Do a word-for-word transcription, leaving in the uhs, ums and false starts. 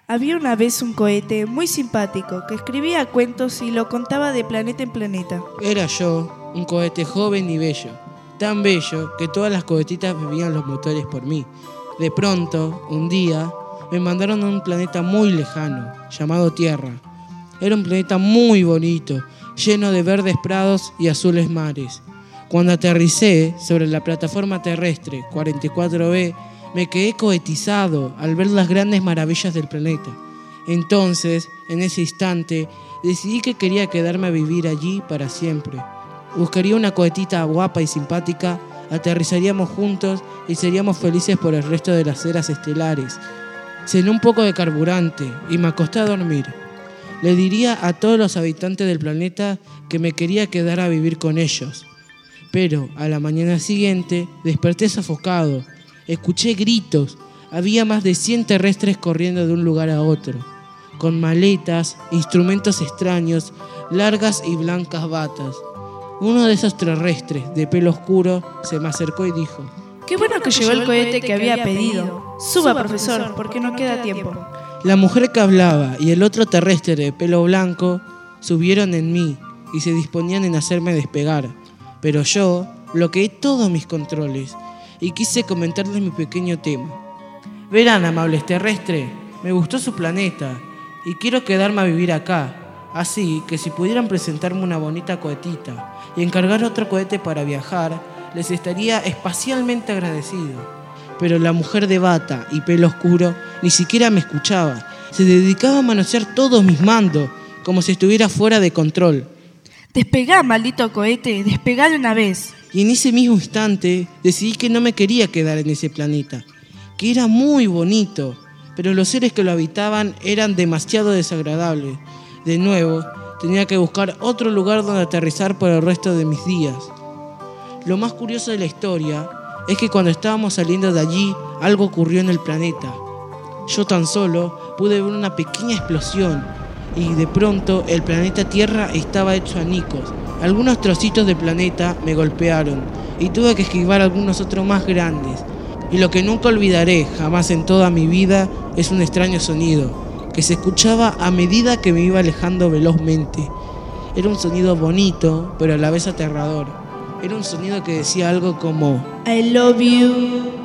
Había una vez un cohete muy simpático que escribía cuentos y lo contaba de planeta en planeta. Era yo, un cohete joven y bello, tan bello que todas las cohetitas bebían los motores por mí. De pronto, un día, me mandaron a un planeta muy lejano, llamado Tierra. Era un planeta muy bonito, lleno de verdes prados y azules mares. Cuando aterricé sobre la plataforma terrestre cuarenta y cuatro B, me quedé cohetizado al ver las grandes maravillas del planeta. Entonces, en ese instante, decidí que quería quedarme a vivir allí para siempre. Buscaría una cohetita guapa y simpática, aterrizaríamos juntos y seríamos felices por el resto de las eras estelares. Cené un poco de carburante y me acosté a dormir. Le diría a todos los habitantes del planeta que me quería quedar a vivir con ellos. Pero a la mañana siguiente desperté sofocado. Escuché gritos. Había más de cien terrestres corriendo de un lugar a otro, con maletas, instrumentos extraños, largas y blancas batas. Uno de esos terrestres, de pelo oscuro, se me acercó y dijo: ¡Qué bueno que llegó el cohete que había pedido! Suba, profesor, porque no queda tiempo. La mujer que hablaba y el otro terrestre de pelo blanco subieron en mí y se disponían en hacerme despegar. Pero yo bloqueé todos mis controles y quise comentarles mi pequeño tema. Verán, amables terrestres, me gustó su planeta y quiero quedarme a vivir acá. Así que si pudieran presentarme una bonita cohetita y encargar otro cohete para viajar, les estaría espacialmente agradecido. Pero la mujer de bata y pelo oscuro ni siquiera me escuchaba. Se dedicaba a manosear todos mis mandos, como si estuviera fuera de control. Despegá, maldito cohete, despegá de una vez. Y en ese mismo instante decidí que no me quería quedar en ese planeta, que era muy bonito, pero los seres que lo habitaban eran demasiado desagradables. De nuevo, tenía que buscar otro lugar donde aterrizar por el resto de mis días. Lo más curioso de la historia es que cuando estábamos saliendo de allí, algo ocurrió en el planeta. Yo tan solo pude ver una pequeña explosión y de pronto el planeta Tierra estaba hecho añicos. Algunos trocitos del planeta me golpearon y tuve que esquivar algunos otros más grandes. Y lo que nunca olvidaré jamás en toda mi vida es un extraño sonido que se escuchaba a medida que me iba alejando velozmente. Era un sonido bonito, pero a la vez aterrador. Era un sonido que decía algo como: I love you.